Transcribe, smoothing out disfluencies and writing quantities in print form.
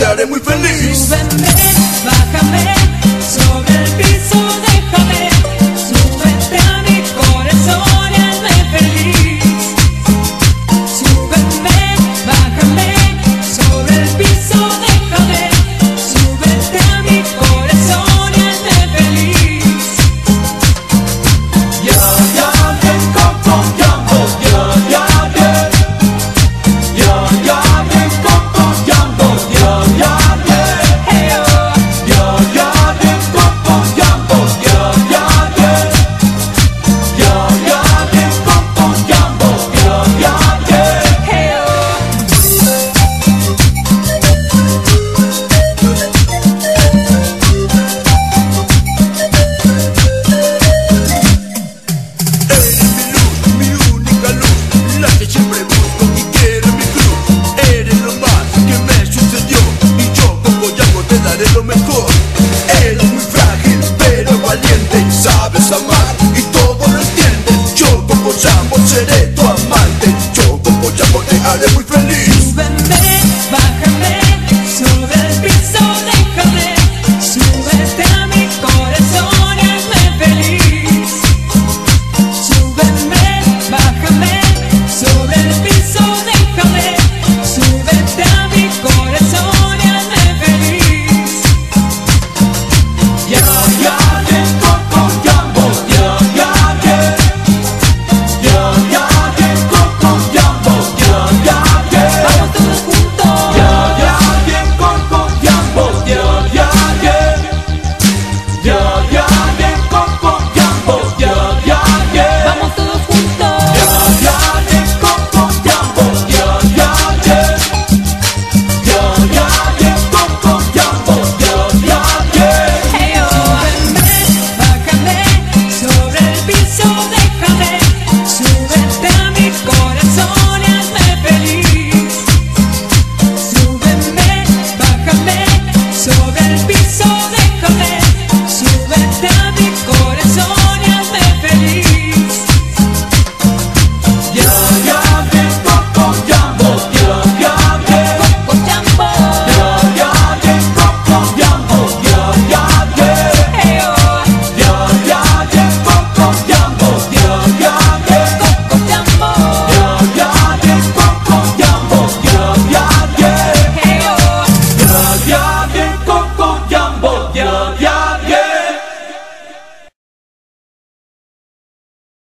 te haré muy feliz. Súbeme, bájame, sobre el piso déjame, súbete a mi corazón y hazme feliz. Súbeme, bájame, sobre el piso déjame, súbete a mi corazón y hazme feliz. Ya, ya, bien, coco, jambo, ya, ya, bien. Ya, ya, bien, coco, jambo, ya, ya, bien. Hey, oh. Ya, ya, bien, coco, jambo, ya, ya, bien. Ya, ya, bien, coco, jambo, ya, ya, bien. Hey, oh. Eres mi luz, mi única luz, la que siempre busco y quiero en mi cruz. Eres lo más que me sucedió y yo como Yango te daré lo mejor. Eres muy frágil pero valiente y sabes amar y todo lo entiendes. Yo como Yango seré